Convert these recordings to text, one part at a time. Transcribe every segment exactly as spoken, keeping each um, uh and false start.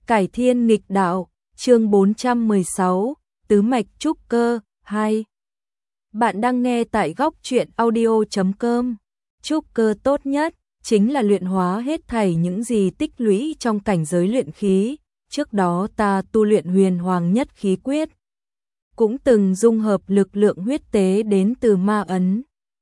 Cải thiên nghịch đạo, chương bốn trăm mười sáu, Tứ mạch trúc cơ, hai. Bạn đang nghe tại góc truyện audio chấm com. Trúc cơ tốt nhất chính là luyện hóa hết thảy những gì tích lũy trong cảnh giới luyện khí. Trước đó ta tu luyện huyền hoàng nhất khí quyết, cũng từng dung hợp lực lượng huyết tế đến từ ma ấn,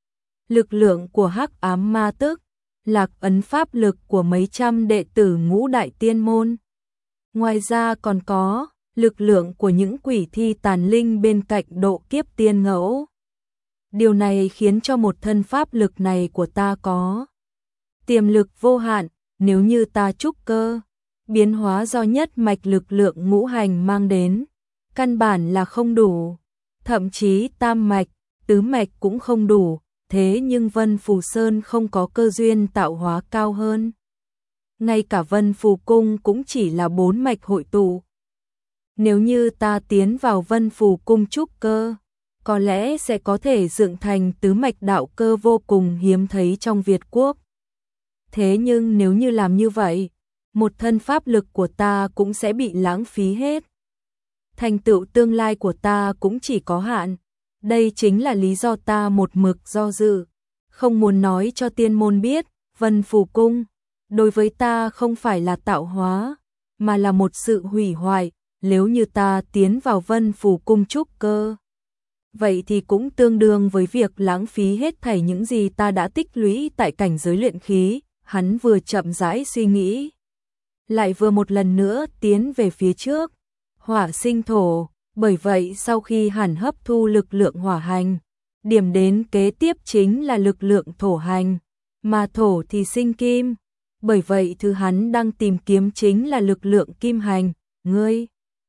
lực lượng của hắc ám ma tức, lạc ấn pháp lực của mấy trăm đệ tử ngũ đại tiên môn. Ngoài ra còn có lực lượng của những quỷ thi tàn linh bên cạnh độ kiếp tiên ngẫu. Điều này khiến cho một thân pháp lực này của ta có tiềm lực vô hạn. Nếu như ta trúc cơ, biến hóa do nhất mạch lực lượng ngũ hành mang đến, căn bản là không đủ, thậm chí tam mạch, tứ mạch cũng không đủ. Thế nhưng Vân Phù Sơn không có cơ duyên tạo hóa cao hơn. Ngay cả Vân Phù Cung cũng chỉ là bốn mạch hội tụ. Nếu như ta tiến vào Vân Phù Cung trúc cơ, có lẽ sẽ có thể dựng thành tứ mạch đạo cơ vô cùng hiếm thấy trong Việt Quốc. Thế nhưng nếu như làm như vậy, một thân pháp lực của ta cũng sẽ bị lãng phí hết. Thành tựu tương lai của ta cũng chỉ có hạn. Đây chính là lý do ta một mực do dự, không muốn nói cho tiên môn biết. Vân Phù Cung đối với ta không phải là tạo hóa, mà là một sự hủy hoại. Nếu như ta tiến vào Vân Phù Cung trúc cơ, vậy thì cũng tương đương với việc lãng phí hết thảy những gì ta đã tích lũy tại cảnh giới luyện khí. Hắn vừa chậm rãi suy nghĩ, lại vừa một lần nữa tiến về phía trước. Hỏa sinh thổ, bởi vậy sau khi hắn hấp thu lực lượng hỏa hành, điểm đến kế tiếp chính là lực lượng thổ hành, mà thổ thì sinh kim. Bởi vậy thứ hắn đang tìm kiếm chính là lực lượng kim hành. Ngươi,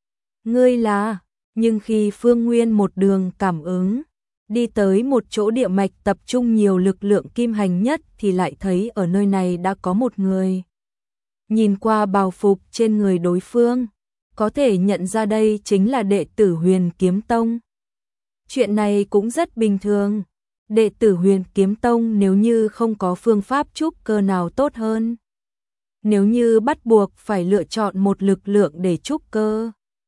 ngươi là... Nhưng khi Phương Nguyên một đường cảm ứng, đi tới một chỗ địa mạch tập trung nhiều lực lượng kim hành nhất, thì lại thấy ở nơi này đã có một người. Nhìn qua bào phục trên người đối phương, có thể nhận ra đây chính là đệ tử Huyền Kiếm Tông. Chuyện này cũng rất bình thường. Đệ tử Huyền Kiếm Tông nếu như không có phương pháp trúc cơ nào tốt hơn, nếu như bắt buộc phải lựa chọn một lực lượng để trúc cơ,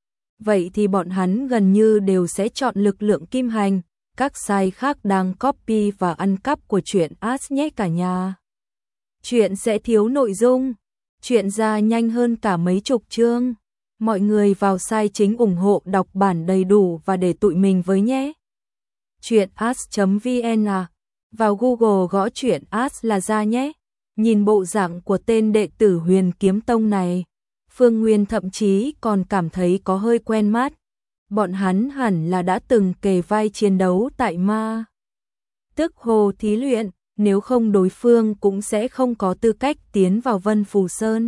vậy thì bọn hắn gần như đều sẽ chọn lực lượng kim hành. Các sai khác đang copy và ăn cắp của truyện As nhé cả nhà. Chuyện sẽ thiếu nội dung, chuyện ra nhanh hơn cả mấy chục chương. Mọi người vào sai chính ủng hộ đọc bản đầy đủ và để tụi mình với nhé. Truyện as chấm vn à, vào Google gõ truyện as là ra nhé. Nhìn bộ dạng của tên đệ tử Huyền Kiếm Tông này, Phương Nguyên thậm chí còn cảm thấy có hơi quen mắt. Bọn hắn hẳn là đã từng kề vai chiến đấu tại ma Tức Hồ thí luyện, nếu không đối phương cũng sẽ không có tư cách tiến vào Vân Phù Sơn.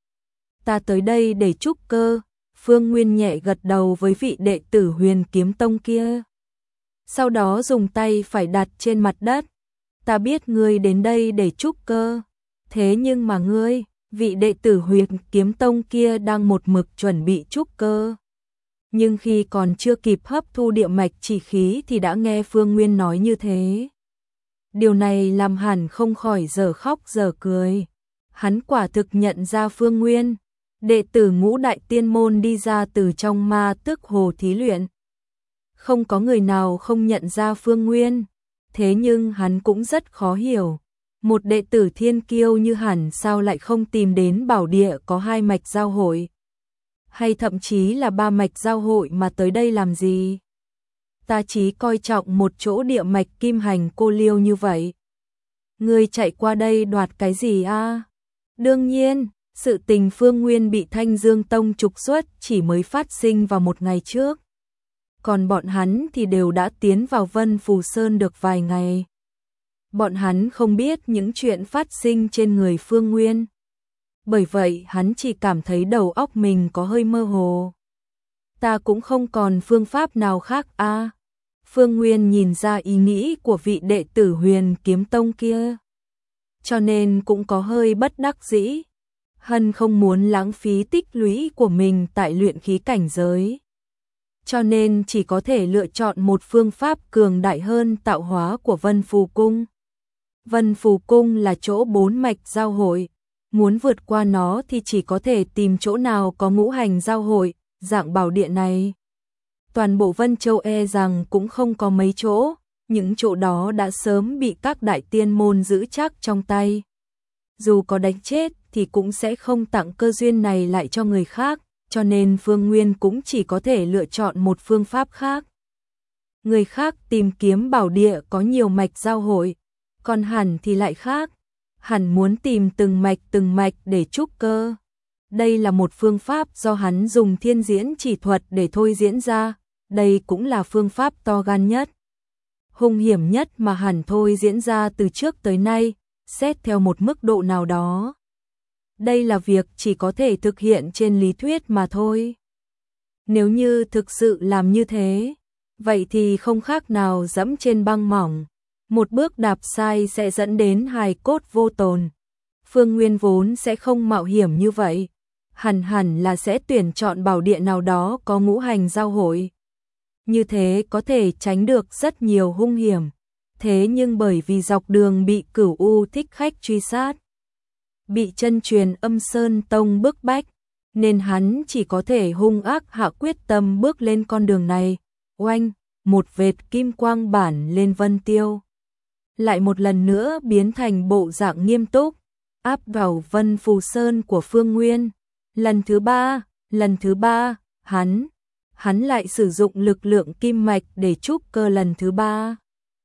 Ta tới đây để trúc cơ. Phương Nguyên nhẹ gật đầu với vị đệ tử Huyền Kiếm Tông kia, sau đó dùng tay phải đặt trên mặt đất. Ta biết ngươi đến đây để trúc cơ, thế nhưng mà ngươi, vị đệ tử Huyền Kiếm Tông kia đang một mực chuẩn bị trúc cơ. Nhưng khi còn chưa kịp hấp thu địa mạch chỉ khí thì đã nghe Phương Nguyên nói như thế. Điều này làm hắn không khỏi giờ khóc giờ cười. Hắn quả thực nhận ra Phương Nguyên, đệ tử ngũ đại tiên môn đi ra từ trong ma Tức Hồ thí luyện. Không có người nào không nhận ra Phương Nguyên. Thế nhưng hắn cũng rất khó hiểu, một đệ tử thiên kiêu như hắn sao lại không tìm đến bảo địa có hai mạch giao hội, hay thậm chí là ba mạch giao hội mà tới đây làm gì? Ta chỉ coi trọng một chỗ địa mạch kim hành cô liêu như vậy. Ngươi chạy qua đây đoạt cái gì a? À? Đương nhiên, sự tình Phương Nguyên bị Thanh Dương Tông trục xuất chỉ mới phát sinh vào một ngày trước. Còn bọn hắn thì đều đã tiến vào Vân Phù Sơn được vài ngày. Bọn hắn không biết những chuyện phát sinh trên người Phương Nguyên. Bởi vậy hắn chỉ cảm thấy đầu óc mình có hơi mơ hồ. Ta cũng không còn phương pháp nào khác a. À? Phương Nguyên nhìn ra ý nghĩ của vị đệ tử Huyền Kiếm Tông kia, cho nên cũng có hơi bất đắc dĩ. Hắn không muốn lãng phí tích lũy của mình tại luyện khí cảnh giới, cho nên chỉ có thể lựa chọn một phương pháp cường đại hơn tạo hóa của Vân Phù Cung. Vân Phù Cung là chỗ bốn mạch giao hội, muốn vượt qua nó thì chỉ có thể tìm chỗ nào có ngũ hành giao hội, dạng bảo địa này. Toàn bộ Vân Châu e rằng cũng không có mấy chỗ, những chỗ đó đã sớm bị các đại tiên môn giữ chắc trong tay. Dù có đánh chết thì cũng sẽ không tặng cơ duyên này lại cho người khác, cho nên Phương Nguyên cũng chỉ có thể lựa chọn một phương pháp khác. Người khác tìm kiếm bảo địa có nhiều mạch giao hội, còn hẳn thì lại khác. Hẳn muốn tìm từng mạch từng mạch để trúc cơ. Đây là một phương pháp do hắn dùng thiên diễn chỉ thuật để thôi diễn ra, đây cũng là phương pháp to gan nhất, hung hiểm nhất mà hẳn thôi diễn ra từ trước tới nay, xét theo một mức độ nào đó. Đây là việc chỉ có thể thực hiện trên lý thuyết mà thôi. Nếu như thực sự làm như thế, vậy thì không khác nào dẫm trên băng mỏng. Một bước đạp sai sẽ dẫn đến hài cốt vô tồn. Phương Nguyên vốn sẽ không mạo hiểm như vậy. Hẳn hẳn là sẽ tuyển chọn bảo địa nào đó có ngũ hành giao hội. Như thế có thể tránh được rất nhiều hung hiểm. Thế nhưng bởi vì dọc đường bị Cửu U thích khách truy sát, bị chân truyền Âm Sơn Tông bức bách, nên hắn chỉ có thể hung ác hạ quyết tâm bước lên con đường này. Oanh, một vệt kim quang bản lên vân tiêu. Lại một lần nữa biến thành bộ dạng nghiêm túc, áp vào Vân Phù Sơn của Phương Nguyên. Lần thứ ba, lần thứ ba, hắn, hắn lại sử dụng lực lượng kim mạch để trúc cơ lần thứ ba.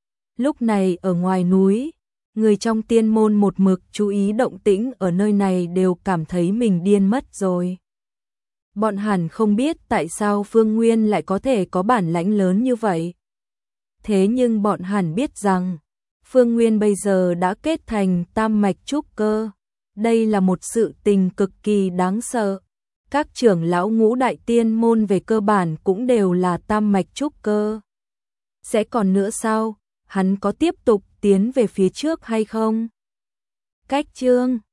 Lúc này ở ngoài núi, người trong tiên môn một mực chú ý động tĩnh ở nơi này đều cảm thấy mình điên mất rồi. Bọn hẳn không biết tại sao Phương Nguyên lại có thể có bản lãnh lớn như vậy. Thế nhưng bọn hẳn biết rằng, Phương Nguyên bây giờ đã kết thành tam mạch trúc cơ. Đây là một sự tình cực kỳ đáng sợ. Các trưởng lão ngũ đại tiên môn về cơ bản cũng đều là tam mạch trúc cơ. Sẽ còn nữa sao? Hắn có tiếp tục tiến về phía trước hay không? Cách chương